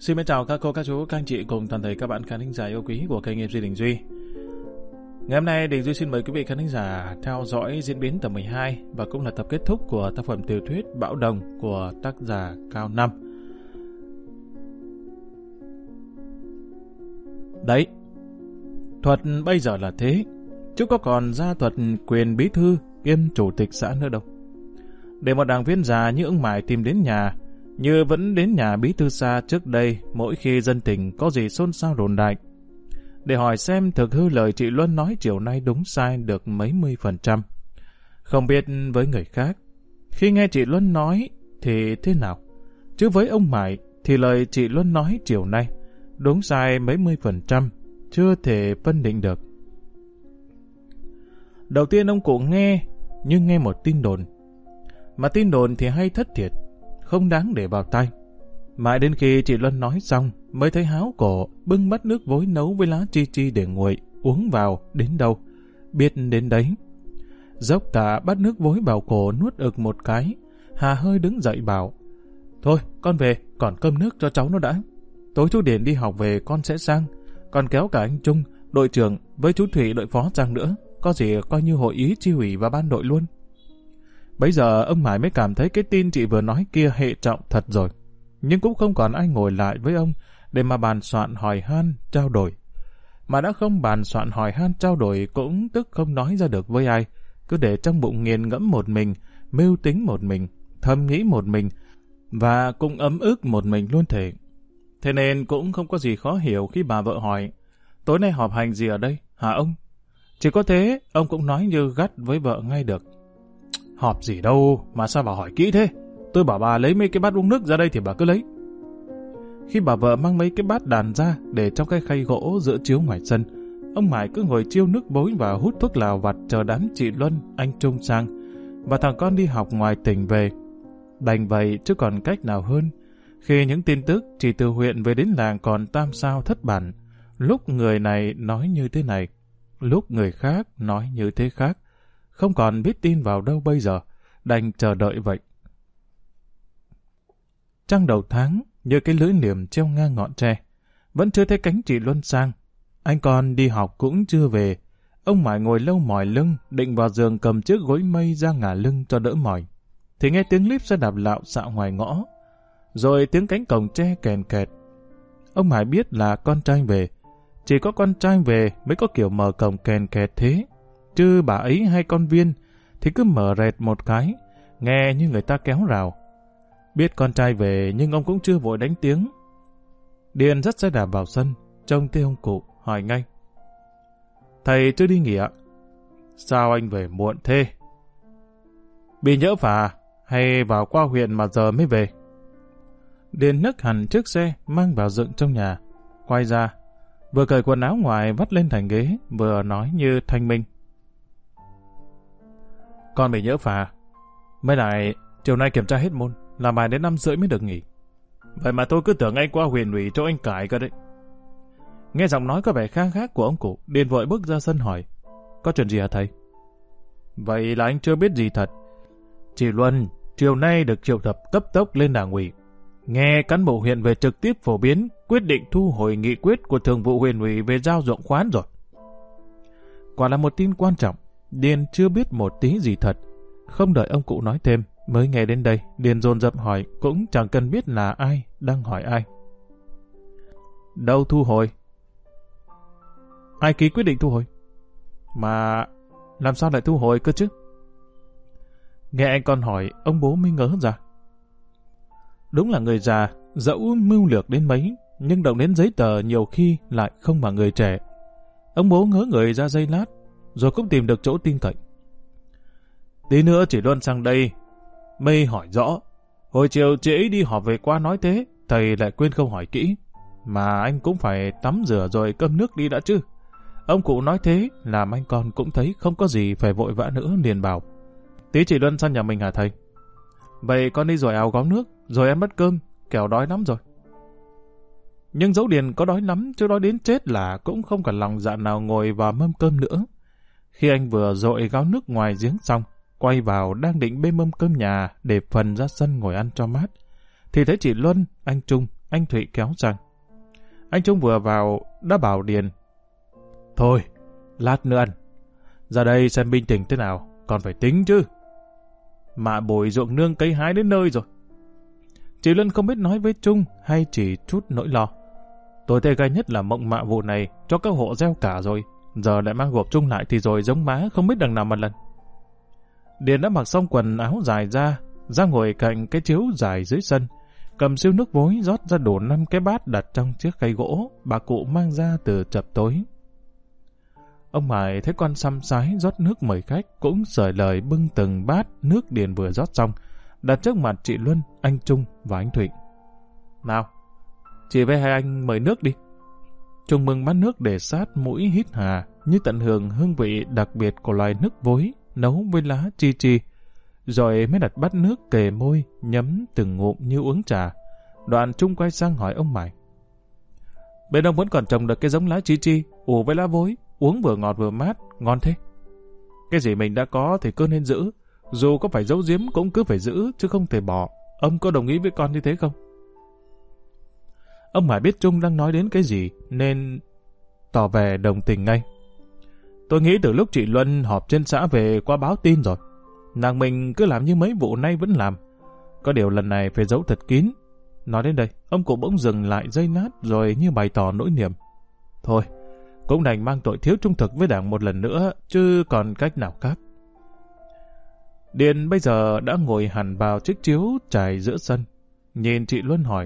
Xin mến chào các cô, các chú, các anh chị cùng toàn thể các bạn khán thính giả yêu quý của kênh MC Đình Duy. Ngày hôm nay Đình Duy xin mời quý vị khán thính giả theo dõi diễn biến tập 12 và cũng là tập kết thúc của tác phẩm tiểu thuyết Bão Đồng của tác giả Cao Năm. Đấy, thuật bây giờ là thế, chứ có còn ra thuật quyền bí thư kiêm chủ tịch xã nữa đâu. Để một đảng viên già như ông Mải tìm đến nhà, như vẫn đến nhà bí thư xa trước đây mỗi khi dân tình có gì xôn xao đồn đại, để hỏi xem thực hư lời chị Luân nói chiều nay đúng sai được mấy mươi %. Không biết với người khác, khi nghe chị Luân nói thì thế nào, chứ với ông Mải thì lời chị Luân nói chiều nay đúng sai mấy mươi %, chưa thể phân định được. Đầu tiên ông cụ nghe, nhưng nghe một tin đồn. Mà tin đồn thì hay thất thiệt, không đáng để vào tai. Mãi đến khi chị Luân nói xong, mới thấy háo cổ, bưng bát nước vối nấu với lá chi chi để nguội, uống vào, đến đâu, biết đến đấy. Dốc cả bát nước vối vào cổ nuốt ực một cái, hà hơi đứng dậy bảo, thôi, con về, còn cơm nước cho cháu nó đã. Tối chú Điền đi học về con sẽ sang, còn kéo cả anh Trung, đội trưởng, với chú Thủy đội phó sang nữa, có gì coi như hội ý chi ủy và ban đội luôn. Bấy giờ ông Mải mới cảm thấy cái tin chị vừa nói kia hệ trọng thật rồi. Nhưng cũng không còn ai ngồi lại với ông để mà bàn soạn hỏi han, trao đổi. Mà đã không bàn soạn hỏi han trao đổi cũng tức không nói ra được với ai. Cứ để trong bụng nghiền ngẫm một mình, mưu tính một mình, thầm nghĩ một mình, và cũng ấm ức một mình luôn thể. Thế nên cũng không có gì khó hiểu khi bà vợ hỏi, tối nay họp hành gì ở đây, hả ông? Chỉ có thế, ông cũng nói như gắt với vợ ngay được. Họp gì đâu, mà sao bà hỏi kỹ thế? Tôi bảo bà lấy mấy cái bát uống nước ra đây thì bà cứ lấy. Khi bà vợ mang mấy cái bát đàn ra để trong cái khay gỗ giữa chiếu ngoài sân, ông Mải cứ ngồi chiêu nước bối và hút thuốc lào vặt chờ đám chị Luân, anh Trung sang, và thằng con đi học ngoài tỉnh về. Đành vậy chứ còn cách nào hơn, khi những tin tức chỉ từ huyện về đến làng còn tam sao thất bản, lúc người này nói như thế này, lúc người khác nói như thế khác, không còn biết tin vào đâu bây giờ, đành chờ đợi vậy. Trăng đầu tháng, như cái lưỡi liềm treo ngang ngọn tre, vẫn chưa thấy cánh chị Luân sang. Anh con đi học cũng chưa về. Ông Mải ngồi lâu mỏi lưng, định vào giường cầm chiếc gối mây ra ngả lưng cho đỡ mỏi. Thì nghe tiếng líp xe đạp lạo xạo ngoài ngõ, rồi tiếng cánh cổng tre kèn kẹt. Ông Mải biết là con trai về. Chỉ có con trai về mới có kiểu mở cổng kèn kẹt thế. Chứ bà ấy hay con Viên thì cứ mở rẹt một cái, nghe như người ta kéo rào. Biết con trai về nhưng ông cũng chưa vội đánh tiếng. Điền dắt xe đạp vào sân, trông thấy ông cụ, hỏi ngay. Thầy chưa đi nghỉ ạ? Sao anh về muộn thế? Bị nhỡ phà hay vào qua huyện mà giờ mới về? Điền nấc hẳn chiếc xe mang vào dựng trong nhà, quay ra, vừa cởi quần áo ngoài vắt lên thành ghế, vừa nói như thanh minh. Con bị nhỡ phà. Mới lại, chiều nay kiểm tra hết môn, làm bài đến 5:30 mới được nghỉ. Vậy mà tôi cứ tưởng anh qua huyện ủy cho anh cải cơ đấy. Nghe giọng nói có vẻ khang khác của ông cụ, Điền vội bước ra sân hỏi, có chuyện gì hả thầy? Vậy là anh chưa biết gì thật. Chị Luân chiều nay được triệu tập cấp tốc lên đảng ủy, nghe cán bộ huyện về trực tiếp phổ biến quyết định thu hồi nghị quyết của thường vụ huyện ủy về giao ruộng khoán rồi. Quả là một tin quan trọng. Điền chưa biết một tí gì thật. Không đợi ông cụ nói thêm, mới nghe đến đây, Điền dồn dập hỏi, cũng chẳng cần biết là ai đang hỏi ai. Đâu thu hồi? Ai ký quyết định thu hồi? Mà làm sao lại thu hồi cơ chứ? Nghe anh con hỏi, ông bố mới ngớ ra. Đúng là người già, dẫu mưu lược đến mấy, nhưng động đến giấy tờ nhiều khi lại không bằng người trẻ. Ông bố ngớ người ra giây lát, rồi cũng tìm được chỗ tin cậy. Tí nữa chỉ Luân sang đây, mây hỏi rõ. Hồi chiều chị ấy đi họp về qua nói thế, thầy lại quên không hỏi kỹ. Mà anh cũng phải tắm rửa rồi cơm nước đi đã chứ. Ông cụ nói thế, làm anh con cũng thấy không có gì phải vội vã nữa, liền bảo. Tí chị Luân sang nhà mình hả thầy? Vậy con đi rồi áo gáo nước, rồi ăn bát cơm, kẻo đói lắm rồi. Nhưng dẫu Điền có đói lắm, chứ đói đến chết là cũng không còn lòng dạ nào ngồi vào mâm cơm nữa. Khi anh vừa dội gáo nước ngoài giếng xong, quay vào đang định bê mâm cơm nhà để phần ra sân ngồi ăn cho mát, thì thấy chị Luân, anh Trung, anh Thụy kéo sang. Anh Trung vừa vào đã bảo Điền: thôi, lát nữa ăn. Ra đây xem binh tình thế nào, còn phải tính chứ. Mạ bồi ruộng nương cấy hái đến nơi rồi. Chị Luân không biết nói với Trung hay chỉ chút nỗi lo. Tôi tê gai nhất là mộng mạ vụ này cho các hộ gieo cả rồi, giờ lại mang gộp chung lại thì rồi giống má không biết đằng nào mà lần. Điền đã mặc xong quần áo dài ra ngồi cạnh cái chiếu dài dưới sân, cầm siêu nước vối rót ra đổ 5 cái bát đặt trong chiếc khay gỗ bà cụ mang ra từ chập tối. Ông Mải thấy con xăm sái rót nước mời khách cũng sởi lời bưng từng bát nước Điền vừa rót xong, đặt trước mặt chị Luân, anh Trung và anh Thụy. Nào, chị với hai anh mời nước đi. Trung bưng bát nước để sát mũi hít hà như tận hưởng hương vị đặc biệt của loài nước vối nấu với lá chi chi, rồi mới đặt bát nước kề môi nhấm từng ngụm như uống trà. Đoạn Trung quay sang hỏi ông Mải: bên ông vẫn còn trồng được cái giống lá chi chi ủ với lá vối, uống vừa ngọt vừa mát, ngon thế. Cái gì mình đã có thì cứ nên giữ, dù có phải giấu giếm cũng cứ phải giữ chứ không thể bỏ. Ông có đồng ý với con như thế không? Ông Mải biết Trung đang nói đến cái gì nên tỏ vẻ đồng tình ngay. Tôi nghĩ từ lúc chị Luân họp trên xã về qua báo tin rồi, nàng mình cứ làm như mấy vụ nay vẫn làm. Có điều lần này phải giấu thật kín. Nói đến đây, ông cụ bỗng dừng lại giây lát rồi như bày tỏ nỗi niềm. Thôi, cũng đành mang tội thiếu trung thực với đảng một lần nữa, chứ còn cách nào khác. Điền bây giờ đã ngồi hẳn vào chiếc chiếu trải giữa sân, nhìn chị Luân hỏi: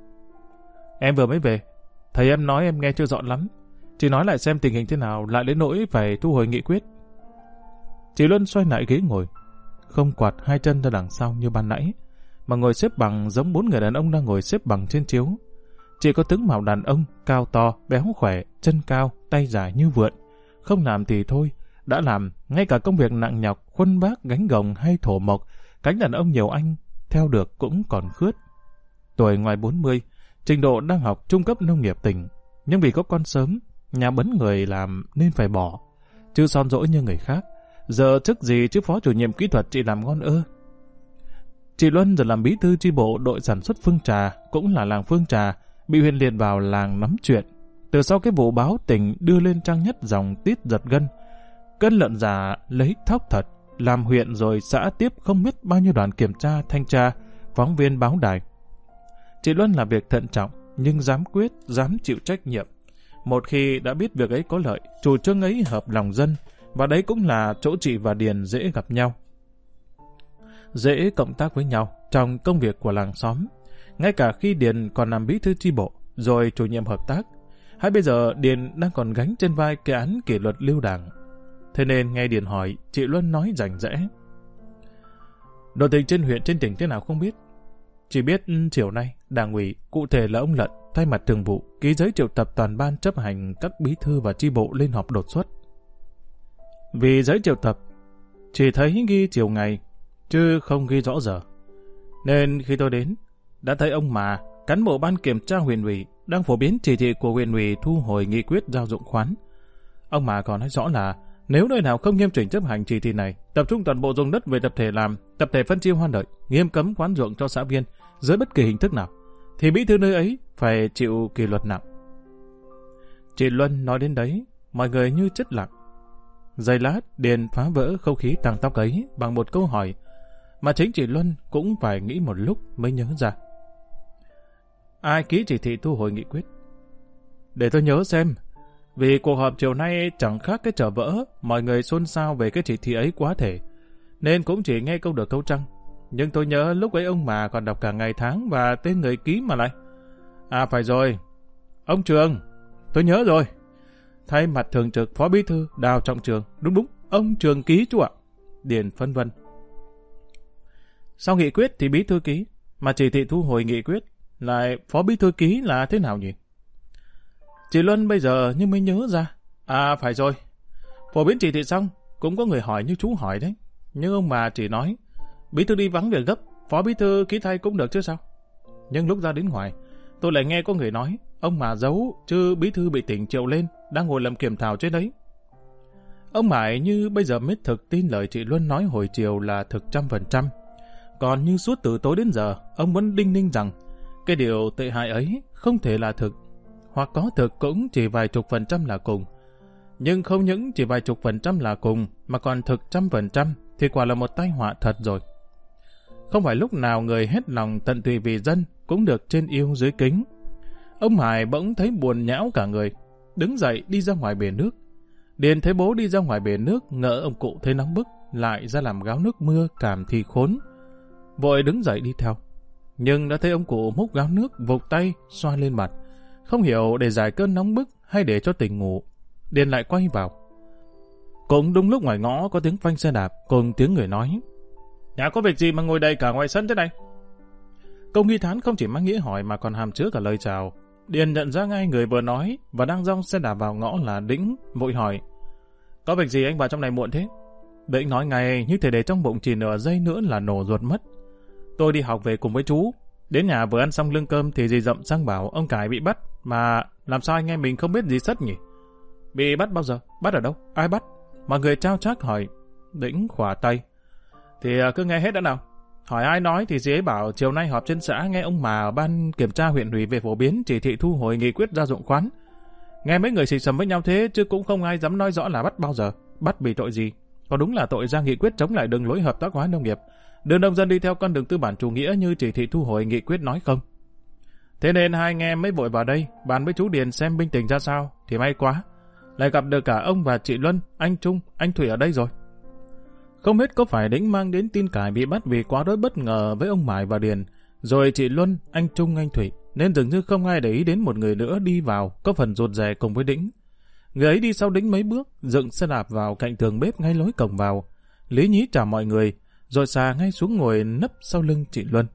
em vừa mới về, thầy em nói em nghe chưa rõ lắm. Chị nói lại xem tình hình thế nào, lại đến nỗi phải thu hồi nghị quyết. Chị Luân xoay lại ghế ngồi, không quạt hai chân ra đằng sau như ban nãy, mà ngồi xếp bằng giống 4 người đàn ông đang ngồi xếp bằng trên chiếu. Chị có tướng mạo đàn ông, cao to, béo khỏe, chân cao, tay dài như vượn. Không làm thì thôi, đã làm, ngay cả công việc nặng nhọc, khuân vác, gánh gồng hay thổ mộc, cánh đàn ông nhiều anh theo được cũng còn khướt. Tuổi ngoài 40, trình độ đang học trung cấp nông nghiệp tỉnh, nhưng vì có con sớm, nhà bấn người làm nên phải bỏ, chứ son dỗi như người khác. Giờ chức gì chứ phó chủ nhiệm kỹ thuật chị làm ngon ơ. Chị Luân giờ làm bí thư chi bộ đội sản xuất Phương Trà, cũng là làng Phương Trà, bị huyện liệt vào làng nắm chuyện. Từ sau cái vụ báo tỉnh đưa lên trang nhất dòng tít giật gân, cân lợn giả lấy thóc thật, làm huyện rồi xã tiếp không biết bao nhiêu đoàn kiểm tra, thanh tra, phóng viên báo đài. Chị Luân làm việc thận trọng, nhưng dám quyết, dám chịu trách nhiệm. Một khi đã biết việc ấy có lợi, chủ trương ấy hợp lòng dân, và đấy cũng là chỗ chị và Điền dễ gặp nhau, dễ cộng tác với nhau trong công việc của làng xóm. Ngay cả khi Điền còn làm bí thư chi bộ, rồi chủ nhiệm hợp tác, hay bây giờ Điền đang còn gánh trên vai cái án kỷ luật lưu đảng. Thế nên nghe Điền hỏi, chị Luân nói rành rẽ: đội tình trên huyện trên tỉnh thế nào không biết. Chỉ biết chiều nay, đảng ủy, cụ thể là ông Lận, thay mặt thường vụ, ký giấy triệu tập toàn ban chấp hành các bí thư và chi bộ lên họp đột xuất. Vì giấy triệu tập chỉ thấy ghi chiều ngày, chứ không ghi rõ giờ. Nên khi tôi đến, đã thấy ông Mà, cán bộ ban kiểm tra huyện ủy, đang phổ biến chỉ thị của huyện ủy thu hồi nghị quyết giao dụng khoán. Ông Mà còn nói rõ là nếu nơi nào không nghiêm chỉnh chấp hành chỉ thị này, tập trung toàn bộ dùng đất về tập thể làm, tập thể phân chia hoa lợi, nghiêm cấm khoán ruộng cho xã viên dưới bất kỳ hình thức nào, thì bí thư nơi ấy phải chịu kỷ luật nặng. Chị Luân nói đến đấy, mọi người như chết lặng. Giây lát, Điền phá vỡ không khí tăng tóc ấy bằng một câu hỏi mà chính chị Luân cũng phải nghĩ một lúc mới nhớ ra. Ai ký chỉ thị thu hồi nghị quyết? Để tôi nhớ xem, vì cuộc họp chiều nay chẳng khác cái trở vỡ, mọi người xôn xao về cái chỉ thị ấy quá thể, nên cũng chỉ nghe câu được câu trăng. Nhưng tôi nhớ lúc ấy ông Mà còn đọc cả ngày tháng và tên người ký mà lại. À phải rồi, ông Trường, tôi nhớ rồi. Thay mặt thường trực phó bí thư Đào Trọng Trường, đúng, ông Trường ký chú ạ. Điền phân vân. Sau nghị quyết thì bí thư ký, mà chỉ thị thu hồi nghị quyết lại phó bí thư ký là thế nào nhỉ? Chị Luân bây giờ nhưng mới nhớ ra. À phải rồi, phổ biến chỉ thị xong, cũng có người hỏi như chú hỏi đấy. Nhưng ông Mà chỉ nói, bí thư đi vắng việc gấp, phó bí thư ký thay cũng được chứ sao. Nhưng lúc ra đến ngoài, tôi lại nghe có người nói, ông Mà giấu, chứ bí thư bị tỉnh triệu lên, đang ngồi làm kiểm thảo trên đấy. Ông Mải như bây giờ mới thực tin lời chị Luân nói hồi chiều là thực 100%. Còn như suốt từ tối đến giờ, ông vẫn đinh ninh rằng Cái điều tệ hại ấy không thể là thực, hoặc có thực cũng chỉ vài chục % là cùng. Nhưng không những chỉ vài chục % là cùng, mà còn thực 100% thì quả là một tai họa thật rồi. Không phải lúc nào người hết lòng tận tụy vì dân cũng được trên yêu dưới kính. Ông Hải bỗng thấy buồn nhão cả người, đứng dậy đi ra ngoài bể nước. Điền thấy bố đi ra ngoài bể nước, ngỡ ông cụ thấy nóng bức, lại ra làm gáo nước mưa cảm thì khốn. Vội đứng dậy đi theo. Nhưng đã thấy ông cụ múc gáo nước vụt tay xoa lên mặt, không hiểu để giải cơn nóng bức hay để cho tỉnh ngủ. Điền lại quay vào. Cũng đúng lúc ngoài ngõ có tiếng phanh xe đạp cùng tiếng người nói: "Nhà có việc gì mà ngồi đầy cả ngoài sân thế này?" Câu nghi thán không chỉ mang nghĩa hỏi mà còn hàm chứa cả lời chào. Điền nhận ra ngay người vừa nói và đang dong xe đạp vào ngõ là Đĩnh, vội hỏi: "Có việc gì anh vào trong này muộn thế?" Đĩnh nói ngay như thể để trong bụng chỉ nửa giây nữa là nổ ruột mất: "Tôi đi học về cùng với chú. Đến nhà vừa ăn xong lương cơm thì dì Dậm sang bảo ông Cải bị bắt, mà làm sao anh em mình không biết gì sất nhỉ?" "Bị bắt bao giờ? Bắt ở đâu? Ai bắt?" Mọi người trao trác hỏi. Đĩnh khỏa tay: "Thì cứ nghe hết đã nào. Hỏi ai nói thì dì ấy bảo chiều nay họp trên xã nghe ông mà ở ban kiểm tra huyện ủy về phổ biến chỉ thị thu hồi nghị quyết gia dụng khoán. Nghe mấy người xì xầm với nhau thế chứ cũng không ai dám nói rõ là bắt bao giờ, bắt vì tội gì. Có đúng là tội ra nghị quyết chống lại đường lối hợp tác hóa nông nghiệp, đưa nông dân đi theo con đường tư bản chủ nghĩa như chỉ thị thu hồi nghị quyết nói không? Thế nên hai anh em mới vội vào đây bàn với chú Điền xem binh tình ra sao. Thì may quá, lại gặp được cả ông và chị Luân, anh Trung, anh Thủy ở đây rồi." Không biết có phải Đĩnh mang đến tin Cải bị bắt vì quá đỗi bất ngờ với ông Mải và Điền, rồi chị Luân, anh Trung, anh Thủy, nên dường như không ai để ý đến một người nữa đi vào, có phần rụt rè cùng với Đĩnh. Người ấy đi sau Đĩnh mấy bước, dựng xe đạp vào cạnh tường bếp ngay lối cổng vào, lý nhí chào mọi người, rồi xà ngay xuống ngồi nấp sau lưng chị Luân.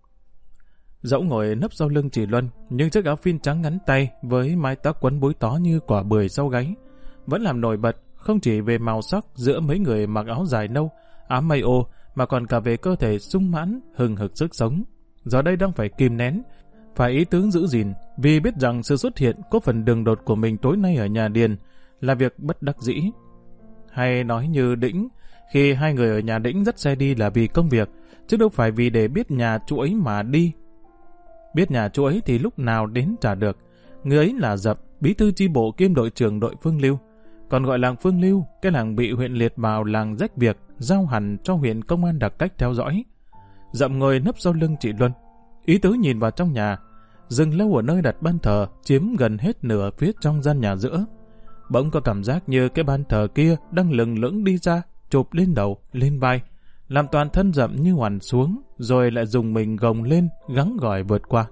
Dẫu ngồi nấp sau lưng chị Luân, nhưng chiếc áo phin trắng ngắn tay với mái tóc quấn búi tó như quả bưởi sau gáy vẫn làm nổi bật, không chỉ về màu sắc giữa mấy người mặc áo dài nâu, áo may ô, mà còn cả về cơ thể sung mãn, hừng hực sức sống. Giờ đây đang phải kìm nén, phải ý tứ giữ gìn, vì biết rằng sự xuất hiện có phần đường đột của mình tối nay ở nhà Điền là việc bất đắc dĩ. Hay nói như Đĩnh, khi hai người ở nhà Đĩnh dắt xe đi là vì công việc, chứ đâu phải vì để biết nhà chú ấy mà đi. Biết nhà chú ấy thì lúc nào đến trả được. Người ấy là Dậm, bí thư chi bộ kiêm đội trưởng đội Phương Lưu. Còn gọi làng Phương Lưu, cái làng bị huyện liệt vào làng rách việc, giao hẳn cho huyện công an đặc cách theo dõi. Dậm ngồi nấp sau lưng chị Luân, ý tứ nhìn vào trong nhà, dừng lâu ở nơi đặt ban thờ chiếm gần hết nửa phía trong gian nhà giữa. Bỗng có cảm giác như cái ban thờ kia đang lừng lững đi ra, chụp lên đầu, lên vai, làm toàn thân Dậm như hoàn xuống, rồi lại dùng mình gồng lên, gắng gỏi vượt qua.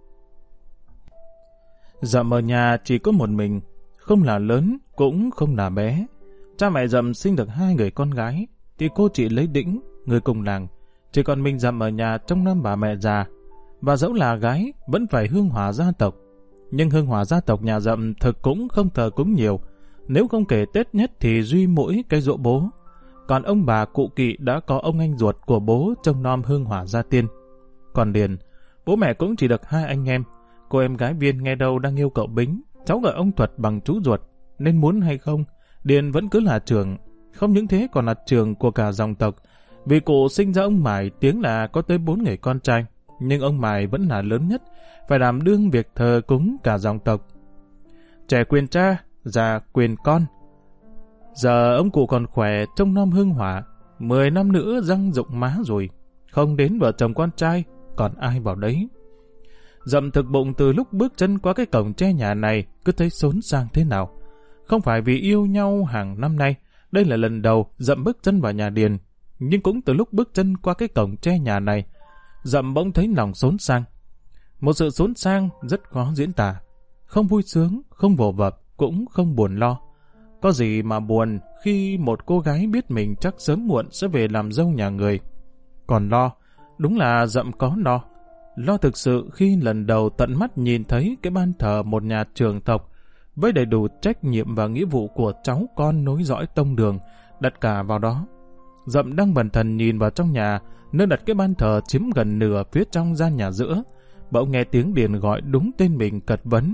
Dậm ở nhà chỉ có một mình, không là lớn, cũng không là bé. Cha mẹ Dậm sinh được 2 người con gái, thì cô chị lấy Đĩnh, người cùng làng. Chỉ còn mình Dậm ở nhà trông nom bà mẹ già. Và dẫu là gái, vẫn phải hương hỏa gia tộc. Nhưng hương hỏa gia tộc nhà Dậm thực cũng không thờ cúng nhiều. Nếu không kể Tết nhất thì duy mỗi cái giỗ bố. Còn ông bà cụ kỵ đã có ông anh ruột của bố trông nom hương hỏa gia tiên. Còn Điền, bố mẹ cũng chỉ được 2 anh em. Cô em gái Viên nghe đâu đang yêu cậu Bính, cháu gọi ông Thuật bằng chú ruột, nên muốn hay không, Điền vẫn cứ là trưởng. Không những thế còn là trưởng của cả dòng tộc, vì cụ sinh ra ông Mải tiếng là có tới 4 người con trai, nhưng ông Mải vẫn là lớn nhất, phải đảm đương việc thờ cúng cả dòng tộc. Trẻ quyền cha, già quyền con. Giờ ông cụ còn khỏe trông nom hương hỏa, 10 năm nữa răng rụng má rồi, không đến vợ chồng con trai, còn ai vào đấy. Dậm thực bụng từ lúc bước chân qua cái cổng tre nhà này cứ thấy xốn sang thế nào. Không phải vì yêu nhau hàng năm nay, đây là lần đầu Dậm bước chân vào nhà Điền, nhưng cũng từ lúc bước chân qua cái cổng tre nhà này, Dậm bỗng thấy lòng xốn sang. Một sự xốn sang rất khó diễn tả, không vui sướng, không vồ vập, cũng không buồn lo. Có gì mà buồn khi một cô gái biết mình chắc sớm muộn sẽ về làm dâu nhà người. Còn lo, đúng là Dậm có lo. Lo thực sự khi lần đầu tận mắt nhìn thấy cái ban thờ một nhà trưởng tộc với đầy đủ trách nhiệm và nghĩa vụ của cháu con nối dõi tông đường đặt cả vào đó. Dậm đang bần thần nhìn vào trong nhà, nơi đặt cái ban thờ chiếm gần nửa phía trong gian nhà giữa, bỗng nghe tiếng Điền gọi đúng tên mình cật vấn.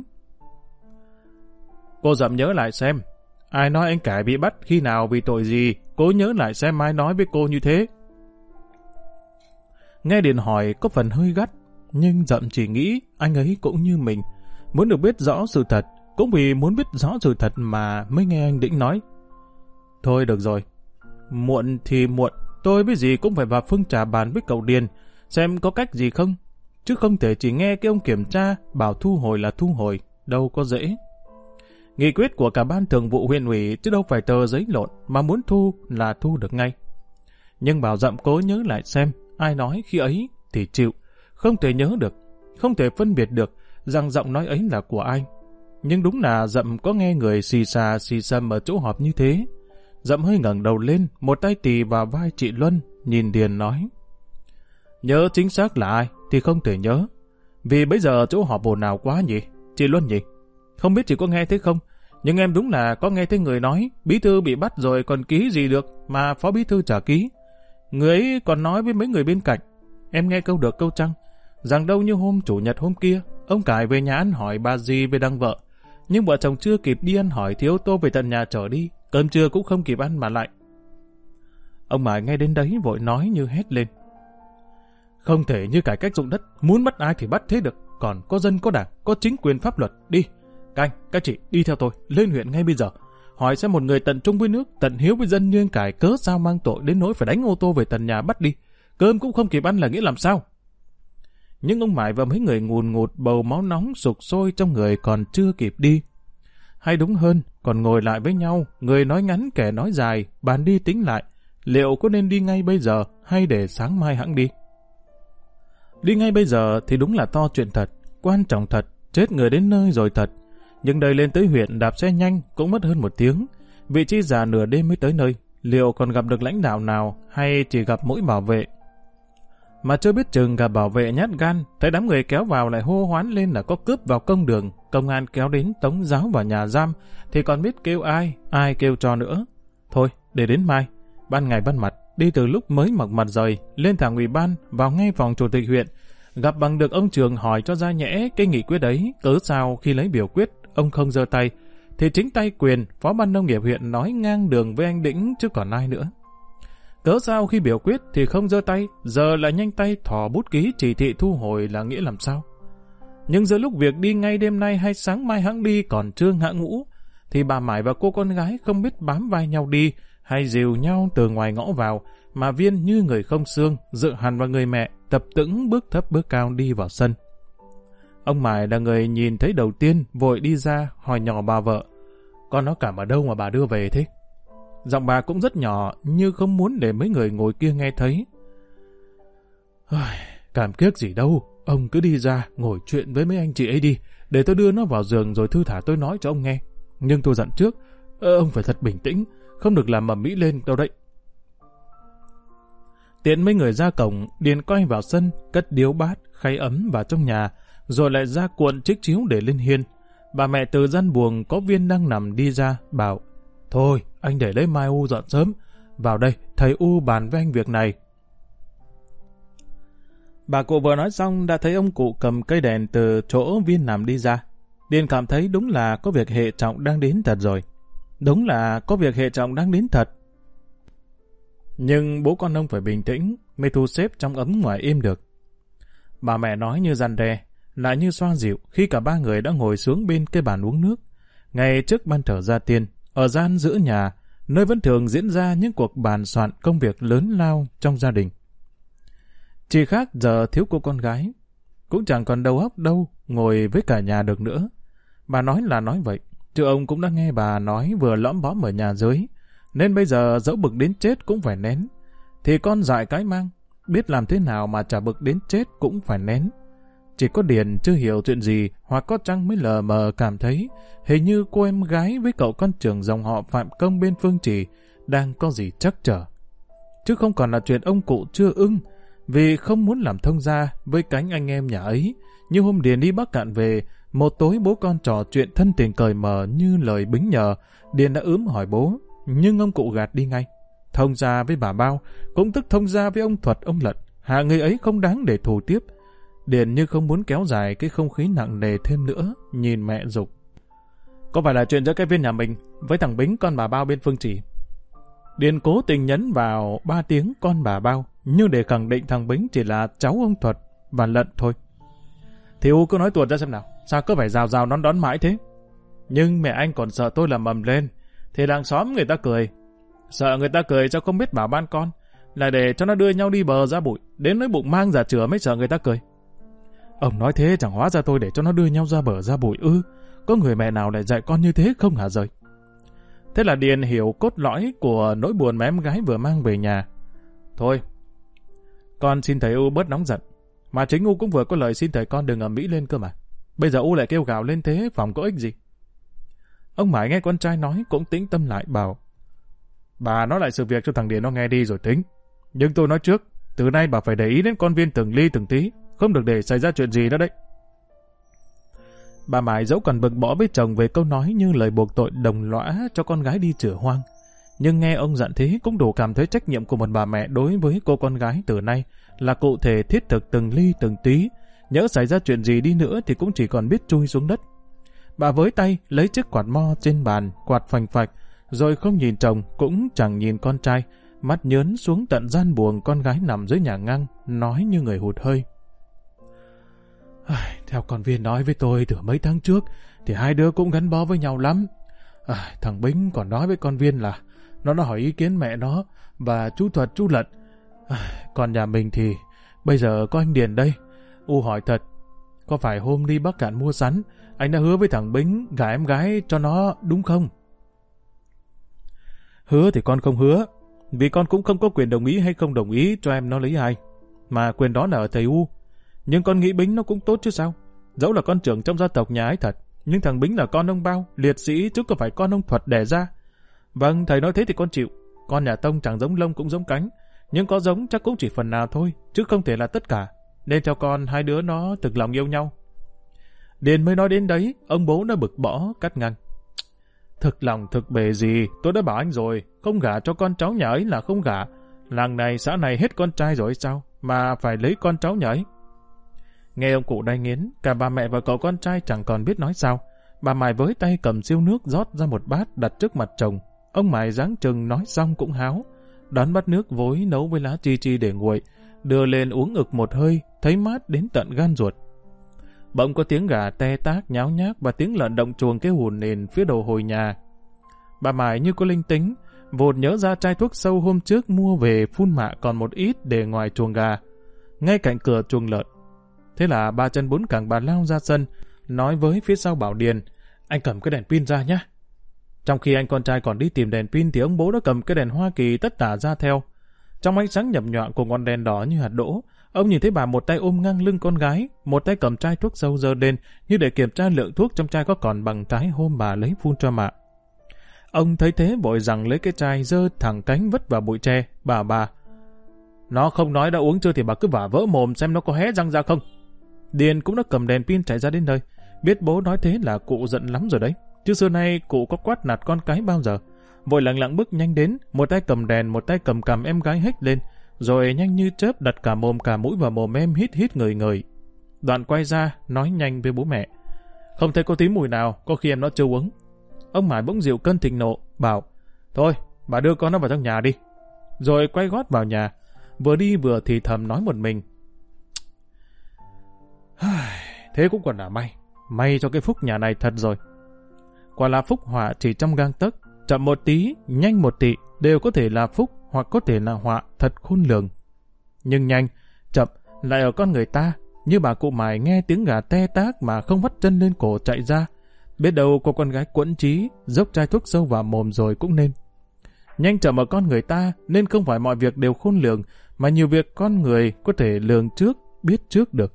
Cô Dậm nhớ lại xem, ai nói anh Cải bị bắt khi nào vì tội gì, cô nhớ lại xem ai nói với cô như thế. Nghe Điền hỏi có phần hơi gắt, nhưng Dậm chỉ nghĩ anh ấy cũng như mình, muốn được biết rõ sự thật. Cũng vì muốn biết rõ sự thật mà mới nghe anh Đĩnh nói. Thôi được rồi, muộn thì muộn, tôi với gì cũng phải vào Phương Trà bàn với cậu Điền, xem có cách gì không. Chứ không thể chỉ nghe cái ông kiểm tra bảo thu hồi là thu hồi, đâu có dễ. Nghị quyết của cả ban thường vụ huyện ủy chứ đâu phải tờ giấy lộn, mà muốn thu là thu được ngay. Nhưng Bảo Dậm cố nhớ lại xem, ai nói khi ấy thì chịu, không thể nhớ được, không thể phân biệt được rằng giọng nói ấy là của ai. Nhưng đúng là Dậm có nghe người xì xà xì xầm ở chỗ họp như thế. Dậm hơi ngẩng đầu lên, một tay tì vào vai chị Luân, nhìn Điền nói. Nhớ chính xác là ai thì không thể nhớ, vì bây giờ chỗ họp ồn ào quá nhỉ, chị Luân nhỉ? Không biết chị có nghe thấy không, nhưng em đúng là có nghe thấy người nói bí thư bị bắt rồi còn ký gì được mà phó bí thư chả ký. Người ấy còn nói với mấy người bên cạnh, em nghe câu được câu trăng, rằng đâu như hôm chủ nhật hôm kia, ông Cải về nhà ăn hỏi bà dì về đăng vợ, nhưng vợ chồng chưa kịp đi ăn hỏi thì ô tô về tận nhà chở đi, cơm trưa cũng không kịp ăn mà lại. Ông Mải nghe đến đấy vội nói như hét lên. Không thể như cải cách dụng đất, muốn bắt ai thì bắt thế được, còn có dân có đảng, có chính quyền pháp luật, đi. Các chị đi theo tôi, lên huyện ngay bây giờ, hỏi xem một người tận trung với nước, tận hiếu với dân như anh Cải cớ sao mang tội đến nỗi phải đánh ô tô về tận nhà bắt đi, cơm cũng không kịp ăn là nghĩa làm sao? Nhưng ông Mải và mấy người ngùn ngụt bầu máu nóng sục sôi trong người còn chưa kịp đi. Hay đúng hơn, còn ngồi lại với nhau, người nói ngắn kẻ nói dài, bàn đi tính lại, liệu có nên đi ngay bây giờ hay để sáng mai hẵng đi? Đi ngay bây giờ thì đúng là to chuyện thật, quan trọng thật, chết người đến nơi rồi thật. Nhưng đây lên tới huyện đạp xe nhanh cũng mất hơn 1 tiếng. Vị trí già nửa đêm mới tới nơi, liệu còn gặp được lãnh đạo nào hay chỉ gặp mỗi bảo vệ? Mà chưa biết chừng gặp bảo vệ nhát gan, thấy đám người kéo vào lại hô hoán lên là có cướp vào công đường, công an kéo đến tống giáo vào nhà giam, thì còn biết kêu ai kêu cho nữa. Thôi, để đến mai, ban ngày ban mặt, đi từ lúc mới mọc mặt rời, lên thẳng ủy ban, vào ngay phòng chủ tịch huyện, gặp bằng được ông Trường hỏi cho ra nhẽ cái nghị quyết đấy, cớ sao khi lấy biểu quyết, ông không giơ tay, thì chính tay Quyền, phó ban nông nghiệp huyện nói ngang đường với anh Đĩnh chứ còn ai nữa. Cớ sao khi biểu quyết thì không giơ tay, giờ lại nhanh tay thò bút ký chỉ thị thu hồi là nghĩa làm sao? Nhưng giữa lúc việc đi ngay đêm nay hay sáng mai hãng đi còn chưa ngã ngũ, thì bà Mải và cô con gái không biết bám vai nhau đi hay dìu nhau từ ngoài ngõ vào, mà Viên như người không xương, dựa hẳn vào người mẹ, tập tĩnh bước thấp bước cao đi vào sân. Ông Mải là người nhìn thấy đầu tiên, vội đi ra hỏi nhỏ bà vợ, con nó cảm ở đâu mà bà đưa về thế? Giọng bà cũng rất nhỏ, như không muốn để mấy người ngồi kia nghe thấy. Cảm kiếc gì đâu, ông cứ đi ra ngồi chuyện với mấy anh chị ấy đi, để tôi đưa nó vào giường rồi thư thả tôi nói cho ông nghe. Nhưng tôi dặn trước, ông phải thật bình tĩnh, không được làm ầm ĩ lên đâu đấy. Tiện mấy người ra cổng, Điền quay vào sân, cất điếu bát, khay ấm vào trong nhà, rồi lại ra cuộn chiếc chiếu để lên hiên. Bà mẹ từ gian buồng có Viên đang nằm đi ra, bảo, thôi, anh để lấy mai U dọn sớm, vào đây, thầy U bàn với anh việc này. Bà cụ vừa nói xong đã thấy ông cụ cầm cây đèn từ chỗ Viên nằm đi ra. Điền cảm thấy đúng là có việc hệ trọng đang đến thật rồi. Đúng là có việc hệ trọng đang đến thật. Nhưng bố con ông phải bình tĩnh, mới thu xếp trong ấm ngoài êm được. Bà mẹ nói như răn đe, lại như xoa dịu khi cả ba người đã ngồi xuống bên cái bàn uống nước. Ngay trước ban thờ gia tiên, ở gian giữa nhà, nơi vẫn thường diễn ra những cuộc bàn soạn công việc lớn lao trong gia đình. Chỉ khác giờ thiếu cô con gái, cũng chẳng còn đầu óc đâu ngồi với cả nhà được nữa. Bà nói là nói vậy, chứ ông cũng đã nghe bà nói vừa lõm bõm ở nhà dưới, nên bây giờ dẫu bực đến chết cũng phải nén. Thì con dại cái mang, biết làm thế nào mà chả bực đến chết cũng phải nén. Chỉ có Điền chưa hiểu chuyện gì, hoặc có chăng mới lờ mờ cảm thấy hình như cô em gái với cậu con trưởng dòng họ Phạm Công bên Phương Trì đang có gì trắc trở. Chứ không còn là chuyện ông cụ chưa ưng, vì không muốn làm thông gia với cánh anh em nhà ấy. Như hôm Điền đi Bắc Cạn về, một tối bố con trò chuyện thân tình cởi mở như lời bính nhờ, Điền đã ướm hỏi bố, nhưng ông cụ gạt đi ngay. Thông gia với bà Bao, cũng tức thông gia với ông Thuật ông Lận, hạ người ấy không đáng để thù tiếp. Điền như không muốn kéo dài cái không khí nặng nề thêm nữa, nhìn mẹ dục. Có phải là chuyện giữa cái Viên nhà mình với thằng Bính con bà Bao bên Phương Trì? Điền cố tình nhấn vào 3 tiếng con bà Bao, nhưng để khẳng định thằng Bính chỉ là cháu ông Thuật và Lận thôi. Thì U cứ nói tuột ra xem nào, sao cứ phải rào rào đón đón mãi thế? Nhưng mẹ anh còn sợ tôi làm mầm lên, thì làng xóm người ta cười. Sợ người ta cười cho không biết bảo ban con, là để cho nó đưa nhau đi bờ ra bụi, đến nỗi bụng mang giả chửa mới sợ người ta cười. Ông nói thế chẳng hóa ra tôi để cho nó đưa nhau ra bờ ra bụi ư? Có người mẹ nào lại dạy con như thế không hả rời? Thế là Điền hiểu cốt lõi của nỗi buồn mà em gái vừa mang về nhà. Thôi, con xin thầy U bớt nóng giận. Mà chính U cũng vừa có lời xin thầy con đừng ầm ĩ lên cơ mà. Bây giờ U lại kêu gào lên thế, phòng có ích gì? Ông Mãi nghe con trai nói cũng tĩnh tâm lại bảo, bà nói lại sự việc cho thằng Điền nó nghe đi rồi tính. Nhưng tôi nói trước, từ nay bà phải để ý đến con Viên từng ly từng tí, không được để xảy ra chuyện gì nữa đấy. Bà Mãi dẫu còn bực bõ với chồng về câu nói như lời buộc tội đồng lõa cho con gái đi chửa hoang, nhưng nghe ông dặn thế cũng đủ cảm thấy trách nhiệm của một bà mẹ đối với cô con gái từ nay là cụ thể thiết thực từng ly từng tí, nhỡ xảy ra chuyện gì đi nữa thì cũng chỉ còn biết chui xuống đất. Bà với tay lấy chiếc quạt mo trên bàn, quạt phành phạch, rồi không nhìn chồng cũng chẳng nhìn con trai, mắt nhớn xuống tận gian buồng con gái nằm dưới nhà ngăn, nói như người hụt hơi. Theo con Viên nói với tôi từ mấy tháng trước, thì hai đứa cũng gắn bó với nhau lắm. Thằng Bính còn nói với con Viên là nó hỏi ý kiến mẹ nó và chú Thuật chú Lận. Còn nhà mình thì bây giờ có anh Điền đây. U hỏi thật, có phải hôm đi Bắc Cạn mua sắn, anh đã hứa với thằng Bính gả em gái cho nó đúng không? Hứa thì con không hứa, vì con cũng không có quyền đồng ý hay không đồng ý cho em nó lấy ai. Mà quyền đó là ở thầy U. Nhưng con nghĩ Bính nó cũng tốt chứ sao? Dẫu là con trưởng trong gia tộc nhà ấy thật, nhưng thằng Bính là con ông Bao, liệt sĩ chứ không phải con ông Thuật đẻ ra. Vâng, thầy nói thế thì con chịu. Con nhà Tông chẳng giống lông cũng giống cánh, nhưng có giống chắc cũng chỉ phần nào thôi, chứ không thể là tất cả. Nên theo con, hai đứa nó thực lòng yêu nhau. Điền mới nói đến đấy, ông bố đã bực bõ cắt ngang. Thực lòng thực bề gì, tôi đã bảo anh rồi, không gả cho con cháu nhà ấy là không gả. Làng này, xã này hết con trai rồi sao, mà phải lấy con cháu nhà ấy. Nghe ông cụ đay nghiến, cả bà mẹ và cậu con trai chẳng còn biết nói sao. Bà Mài với tay cầm siêu nước rót ra một bát đặt trước mặt chồng. Ông Mài dáng chừng nói xong cũng háo. Đón bát nước vối nấu với lá chi chi để nguội, đưa lên uống ực một hơi, thấy mát đến tận gan ruột. Bỗng có tiếng gà te tác nháo nhác và tiếng lợn động chuồng kêu hùn nền phía đầu hồi nhà. Bà Mài như có linh tính, vụt nhớ ra chai thuốc sâu hôm trước mua về phun mạ còn một ít để ngoài chuồng gà, ngay cạnh cửa chuồng lợn. Thế là ba chân bốn cẳng bà lao ra sân, nói với phía sau bảo Điền, anh cầm cái đèn pin ra nhé. Trong khi anh con trai còn đi tìm đèn pin thì ông bố đã cầm cái đèn Hoa Kỳ tất tả ra theo. Trong ánh sáng nhập nhọn của ngọn đèn đỏ như hạt đỗ, ông nhìn thấy bà một tay ôm ngang lưng con gái, một tay cầm chai thuốc sâu giơ lên như để kiểm tra lượng thuốc trong chai có còn bằng trái hôm bà lấy phun cho mạ. Ông thấy thế vội rằng lấy cái chai giơ thẳng cánh vứt vào bụi tre, bảo bà, nó không nói đã uống chưa thì bà cứ vả vỡ mồm xem nó có hé răng ra không. Điền cũng đã cầm đèn pin chạy ra đến nơi, biết bố nói thế là cụ giận lắm rồi đấy, chứ xưa nay cụ có quát nạt con cái bao giờ. Vội lặng lặng bước nhanh đến, một tay cầm đèn, một tay cầm cằm em gái hếch lên, rồi nhanh như chớp đặt cả mồm cả mũi vào mồm em hít hít ngời ngời. Đoạn quay ra nói nhanh với bố mẹ, không thấy có tí mùi nào, có khi em nó chưa uống. Ông Mải bỗng dịu cơn thịnh nộ, bảo, thôi bà đưa con nó vào trong nhà đi. Rồi quay gót vào nhà, vừa đi vừa thì thầm nói một mình, thế cũng còn là may cho cái phúc nhà này thật rồi. Quả là phúc họa chỉ trong gang tấc, chậm một tí, nhanh một tị, đều có thể là phúc hoặc có thể là họa thật khôn lường. Nhưng nhanh, chậm lại ở con người ta, như bà cụ Mài nghe tiếng gà te tác mà không vắt chân lên cổ chạy ra. Biết đâu cô con gái quẫn trí, dốc chai thuốc sâu vào mồm rồi cũng nên. Nhanh chậm ở con người ta nên không phải mọi việc đều khôn lường, mà nhiều việc con người có thể lường trước, biết trước được.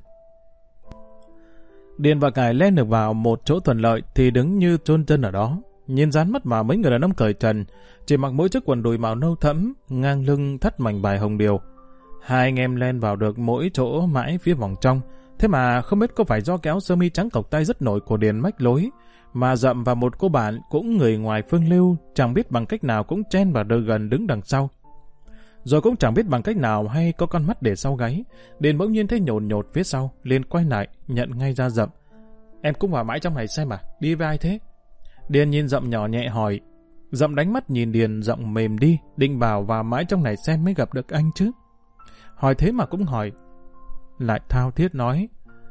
Điền và Cải lên được vào một chỗ thuận lợi thì đứng như chôn chân ở đó, nhìn dán mắt vào mấy người đàn ông cởi trần, chỉ mặc mỗi chiếc quần đùi màu nâu thẫm, ngang lưng thắt mảnh bài hồng điều. Hai anh em len vào được mỗi chỗ mãi phía vòng trong, thế mà không biết có phải do kéo sơ mi trắng cộc tay rất nổi của Điền mách lối, mà dậm vào một cô bạn cũng người ngoài phương lưu, chẳng biết bằng cách nào cũng chen vào đôi gần đứng đằng sau. Rồi cũng chẳng biết bằng cách nào hay có con mắt để sau gáy, Điền bỗng nhiên thấy nhột nhột phía sau, liền quay lại, nhận ngay ra Dậm. Em cũng vào mãi trong này xem à, đi với ai thế? Điền nhìn Dậm nhỏ nhẹ hỏi. Dậm đánh mắt nhìn Điền, giọng mềm đi, định bảo vào mãi trong này xem mới gặp được anh chứ. Hỏi thế mà cũng hỏi. Lại thao thiết nói,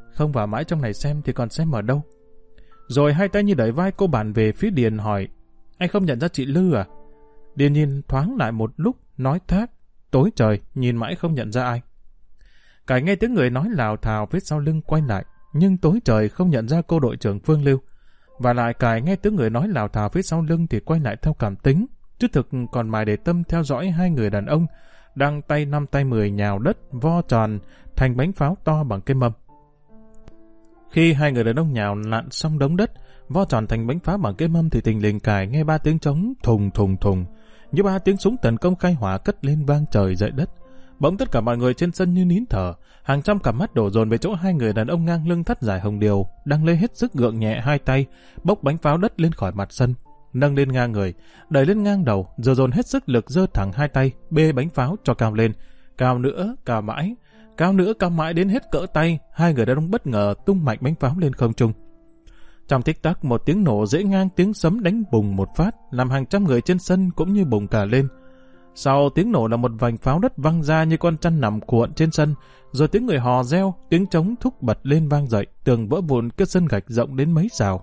không vào mãi trong này xem thì còn xem ở đâu. Rồi hai tay như đẩy vai cô bạn về phía Điền hỏi, anh không nhận ra chị Lư à? Điền nhìn thoáng lại một lúc, nói thác, tối trời, nhìn mãi không nhận ra ai. Cải nghe tiếng người nói lào thào phía sau lưng quay lại, nhưng tối trời không nhận ra cô đội trưởng Phương Lưu. Và lại Cải nghe tiếng người nói lào thào phía sau lưng thì quay lại theo cảm tính, chứ thực còn mài để tâm theo dõi hai người đàn ông đang tay 5 tay 10 nhào đất vo tròn thành bánh pháo to bằng cây mâm. Khi hai người đàn ông nhào lặn xong đống đất vo tròn thành bánh pháo bằng cây mâm thì thình lình Cải nghe 3 tiếng trống thùng thùng thùng, như 3 tiếng súng tấn công khai hỏa cất lên vang trời dậy đất. Bỗng tất cả mọi người trên sân như nín thở, hàng trăm cặp mắt đổ dồn về chỗ hai người đàn ông ngang lưng thắt dài hồng điều đang lê hết sức gượng nhẹ hai tay bốc bánh pháo đất lên khỏi mặt sân, nâng lên ngang người, đẩy lên ngang đầu, rồi dồn hết sức lực giơ thẳng hai tay bê bánh pháo cho cao lên, cao nữa, cao mãi, cao nữa, cao mãi đến hết cỡ tay. Hai người đàn ông bất ngờ tung mạnh bánh pháo lên không trung. Trong tích tắc, một tiếng nổ dễ ngang tiếng sấm đánh bùng một phát, làm hàng trăm người trên sân cũng như bùng cả lên. Sau tiếng nổ là một vành pháo đất văng ra như con chăn nằm cuộn trên sân, rồi tiếng người hò reo, tiếng trống thúc bật lên vang dậy, tường vỡ vụn cái sân gạch rộng đến mấy sào.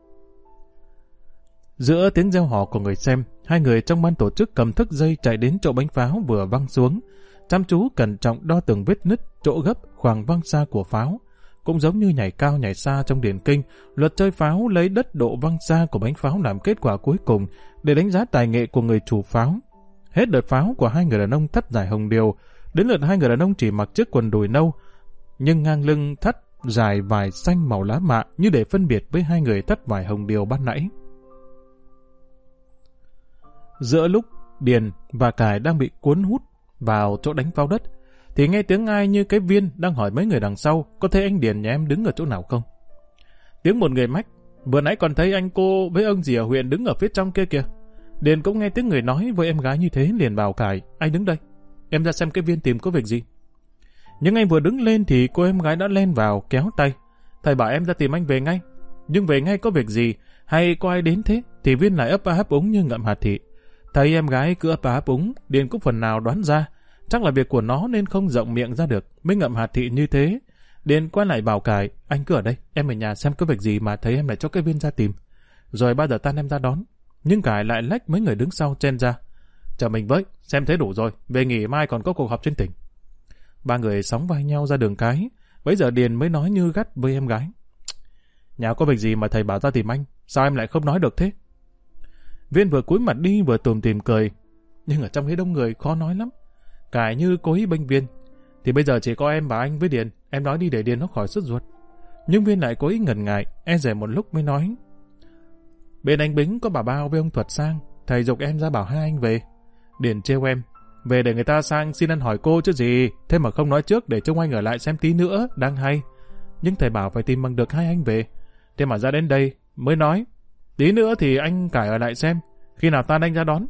Giữa tiếng reo hò của người xem, hai người trong ban tổ chức cầm thước dây chạy đến chỗ bánh pháo vừa văng xuống, chăm chú cẩn trọng đo từng vết nứt, chỗ gấp, khoảng văng xa của pháo. Cũng giống như nhảy cao nhảy xa trong điển kinh, luật chơi pháo lấy đất độ văng xa của bánh pháo làm kết quả cuối cùng để đánh giá tài nghệ của người chủ pháo. Hết đợt pháo của hai người đàn ông thắt dài hồng điều, đến lượt hai người đàn ông chỉ mặc chiếc quần đùi nâu, nhưng ngang lưng thắt dài vải xanh màu lá mạ như để phân biệt với hai người thắt vải hồng điều ban nãy. Giữa lúc Điền và Cải đang bị cuốn hút vào chỗ đánh pháo đất, thì nghe tiếng ai như cái Viên đang hỏi mấy người đằng sau có thấy anh Điền nhà em đứng ở chỗ nào không. Tiếng một người mách, vừa nãy còn thấy anh cô với ông gì ở huyện đứng ở phía trong kia kìa. Điền cũng nghe tiếng người nói với em gái như thế, liền bảo Cải, anh đứng đây, em ra xem cái Viên tìm có việc gì. Nhưng anh vừa đứng lên thì cô em gái đã len vào kéo tay, thầy bảo em ra tìm anh về ngay. Nhưng về ngay có việc gì hay có ai đến thế thì Viên lại ấp a ấp úng như ngậm hạt thị. Thấy em gái cứ ấp a ấp úng, Điền cũng phần nào đoán ra chắc là việc của nó nên không rộng miệng ra được, mới ngậm hạt thị như thế. Điền quay lại bảo Cải, anh cứ ở đây, em ở nhà xem có việc gì mà thấy em lại cho cái Viên ra tìm, rồi bao giờ tan em ra đón. Nhưng Cải lại lách mấy người đứng sau chen ra, chờ mình với, xem thế đủ rồi, về nghỉ mai còn có cuộc họp trên tỉnh. Ba người sóng vai nhau ra đường cái. Bấy giờ Điền mới nói như gắt với em gái, nhà có việc gì mà thầy bảo ra tìm anh, sao em lại không nói được thế? Viên vừa cúi mặt đi vừa tủm tỉm cười, nhưng ở trong cái đông người khó nói lắm. Cải như cố ý bênh Viên, thì bây giờ chỉ có em và anh với Điền, em nói đi để Điền nó khỏi sốt ruột. Nhưng Viên lại cố ý ngần ngại, e dè một lúc mới nói, bên anh Bính có bà Bao với ông Thuật sang, thầy giục em ra bảo hai anh về. Điền trêu em, về để người ta sang xin ăn hỏi cô chứ gì, thế mà không nói trước để trông anh ở lại xem tí nữa, đang hay. Nhưng thầy bảo phải tìm bằng được hai anh về, thế mà ra đến đây mới nói, tí nữa thì anh Cải ở lại xem, khi nào tan anh ra đón.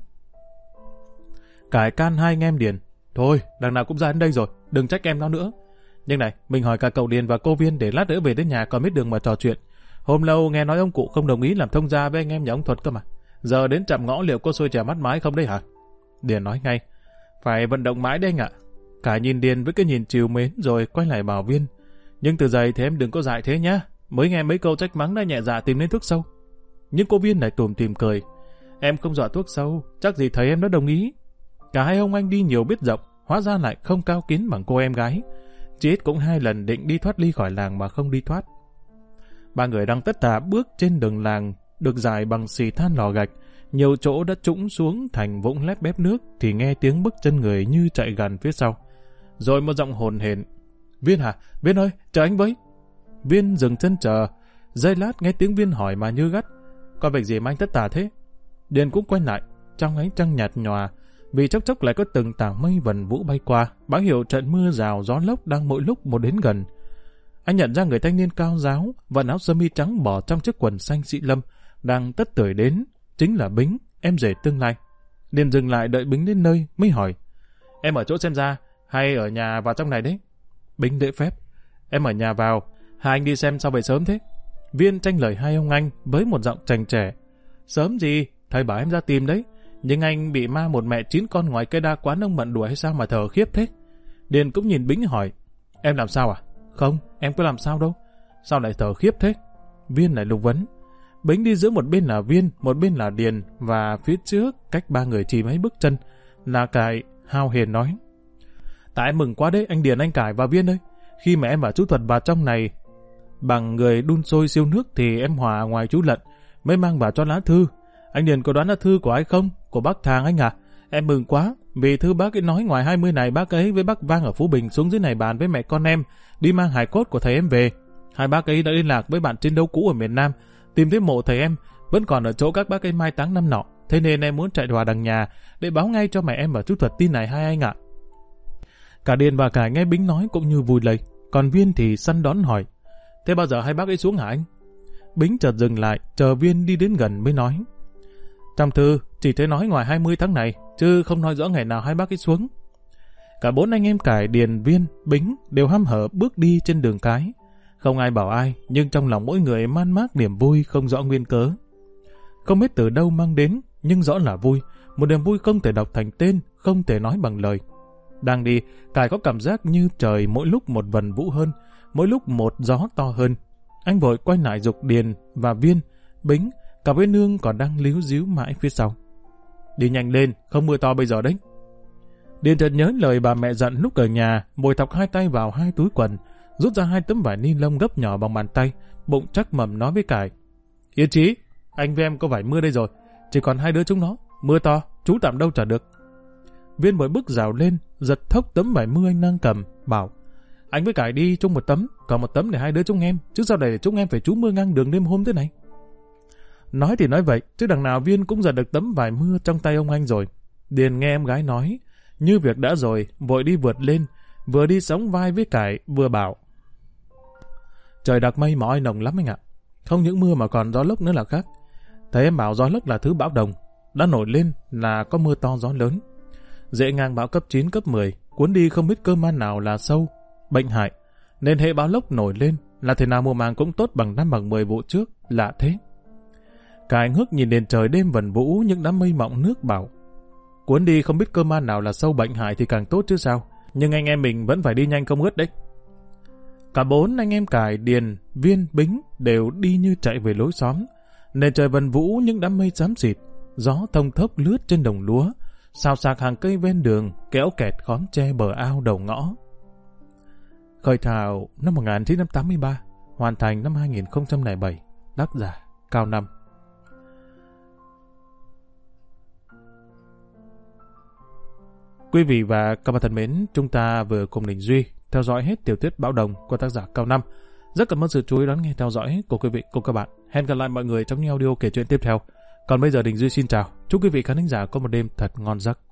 Cải can hai anh em Điền, thôi, đằng nào cũng ra đến đây rồi, đừng trách em nó nữa. Nhưng này, mình hỏi cả cậu Điền và cô Viên để lát nữa về đến nhà còn biết đường mà trò chuyện. Hôm lâu nghe nói ông cụ không đồng ý làm thông gia với anh em nhà ông Thuật cơ mà. Giờ đến chạm ngõ liệu có xôi chè mắt mái không đấy hả? Điền nói ngay, phải vận động mãi đấy anh ạ. Cả nhìn Điền với cái nhìn trìu mến rồi quay lại bảo Viên, nhưng từ giờ thì em đừng có dại thế nhá. Mới nghe mấy câu trách mắng đã nhẹ dạ tìm đến thuốc sâu. Nhưng cô Viên lại tủm tỉm cười, em không dọa thuốc sâu, chắc gì thầy em đã đồng ý. Cả hai ông anh đi nhiều biết rộng, hóa ra lại không cao kiến bằng cô em gái. Chỉ ít cũng 2 lần định đi thoát ly khỏi làng mà không đi thoát. Ba người đang tất tả bước trên đường làng được dài bằng xì than lò gạch, nhiều chỗ đã trũng xuống thành vũng lép bép nước, thì nghe tiếng bước chân người như chạy gần phía sau. Rồi một giọng hồn hển, Viên hả? Viên ơi, chờ anh với. Viên dừng chân chờ, giây lát nghe tiếng Viên hỏi mà như gắt, có việc gì mà anh tất tả thế? Điền cũng quay lại, trong ánh trăng nhạt nhòa, vì chốc chốc lại có từng tảng mây vần vũ bay qua, báo hiệu trận mưa rào gió lốc đang mỗi lúc một đến gần. Anh nhận ra người thanh niên cao ráo, vận áo sơ mi trắng bỏ trong chiếc quần xanh xị lâm, đang tất tưởi đến, chính là Bính, em rể tương lai. Điền dừng lại đợi Bính đến nơi, mới hỏi, em ở chỗ xem ra, hay ở nhà vào trong này đấy? Bính lễ phép, em ở nhà vào, hai anh đi xem sao về sớm thế? Viên tranh lời hai ông anh với một giọng chành trẻ, sớm gì, thầy bảo em ra tìm đấy, nhưng anh bị ma một mẹ 9 con ngoài cây đa quán ông mận đùa hay sao mà thở khiếp thế? Điền cũng nhìn Bính hỏi, em làm sao à? Không, em có làm sao đâu. Sao lại thở khiếp thế? Viên lại lục vấn. Bính đi giữa một bên là Viên, một bên là Điền, và phía trước, cách ba người chỉ mấy bước chân, là Cải hao hiền nói. Tại em mừng quá đấy, anh Điền, anh Cải và Viên ơi. Khi mà em và chú Thuật vào trong này bằng người đun sôi siêu nước thì em Hòa ngoài chú Lận mới mang vào cho lá thư. Anh Điền có đoán là thư của ai không? Của bác Thàng anh à? Em mừng quá, vì thư bác ấy nói ngoài 20 này bác ấy với bác Vang ở Phú Bình xuống dưới này bàn với mẹ con em đi mang hài cốt của thầy em về. Hai bác ấy đã liên lạc với bạn chiến đấu cũ ở miền Nam, tìm thấy mộ thầy em vẫn còn ở chỗ các bác ấy mai táng năm nọ. Thế nên em muốn chạy đò đằng nhà để báo ngay cho mẹ em và chú Thuật tin này hai anh ạ. Cả Điền và Cải nghe Bính nói cũng như vui lây, còn Viên thì săn đón hỏi. Thế bao giờ hai bác ấy xuống hả anh? Bính chợt dừng lại, chờ Viên đi đến gần mới nói. Trong thư chỉ thấy nói ngoài 20 tháng này, chứ không nói rõ ngày nào hai bác ấy xuống. Cả bốn anh em Cải, Điền, Viên, Bính đều hăm hở bước đi trên đường cái. Không ai bảo ai, nhưng trong lòng mỗi người man mác niềm vui không rõ nguyên cớ. Không biết từ đâu mang đến, nhưng rõ là vui. Một niềm vui không thể đọc thành tên, không thể nói bằng lời. Đang đi, Cải có cảm giác như trời mỗi lúc một vần vũ hơn, mỗi lúc một gió to hơn. Anh vội quay lại giục Điền và Viên, Bính, cả với Nương còn đang líu díu mãi phía sau. Đi nhanh lên, không mưa to bây giờ đấy. Điền chợt nhớ lời bà mẹ dặn lúc ở nhà, bồi thọc hai tay vào hai túi quần, rút ra 2 tấm vải ni lông gấp nhỏ bằng bàn tay, bụng chắc mầm nói với Cải. Yên chí, anh với em có vải mưa đây rồi, chỉ còn 2 đứa chúng nó, mưa to, chú tạm đâu trả được. Viên vội bước rào lên, giật thốc tấm vải mưa anh đang cầm, bảo. Anh với Cải đi chung một tấm, còn một tấm để 2 đứa chúng em, chứ sao để chúng em phải trú mưa ngang đường đêm hôm thế này. Nói thì nói vậy, chứ đằng nào Viên cũng giật được tấm vải mưa trong tay ông anh rồi. Điền nghe em gái nói, như việc đã rồi, vội đi vượt lên, vừa đi sóng vai với Cải, vừa bảo. Trời đặc mây mà oi nồng lắm anh ạ. Không những mưa mà còn gió lốc nữa là khác. Thấy em bảo gió lốc là thứ bão đồng, đã nổi lên là có mưa to gió lớn. Dễ ngang bão cấp 9, cấp 10, cuốn đi không biết cơ man nào là sâu, bệnh hại. Nên hệ bão lốc nổi lên là thế nào mùa màng cũng tốt bằng 5 bằng 10 vụ trước, lạ thế. Cải ngước nhìn nền trời đêm vần vũ những đám mây mọng nước bảo. Cuốn đi không biết cơ man nào là sâu bệnh hại thì càng tốt chứ sao. Nhưng anh em mình vẫn phải đi nhanh không ướt đấy. Cả 4 anh em Cải, Điền, Viên, Bính đều đi như chạy về lối xóm. Nền trời vần vũ những đám mây xám xịt, gió thông thốc lướt trên đồng lúa, xào xạc hàng cây ven đường, kéo kẹt khóm tre bờ ao đầu ngõ. Khởi thảo năm 1983, hoàn thành năm 2007, tác giả Cao Năm. Quý vị và các bạn thân mến, chúng ta vừa cùng Đình Duy theo dõi hết tiểu thuyết Bão Đồng của tác giả Cao Năm. Rất cảm ơn sự chú ý đón nghe theo dõi của quý vị cùng các bạn. Hẹn gặp lại mọi người trong những audio kể chuyện tiếp theo. Còn bây giờ Đình Duy xin chào. Chúc quý vị khán thính giả có một đêm thật ngon giấc.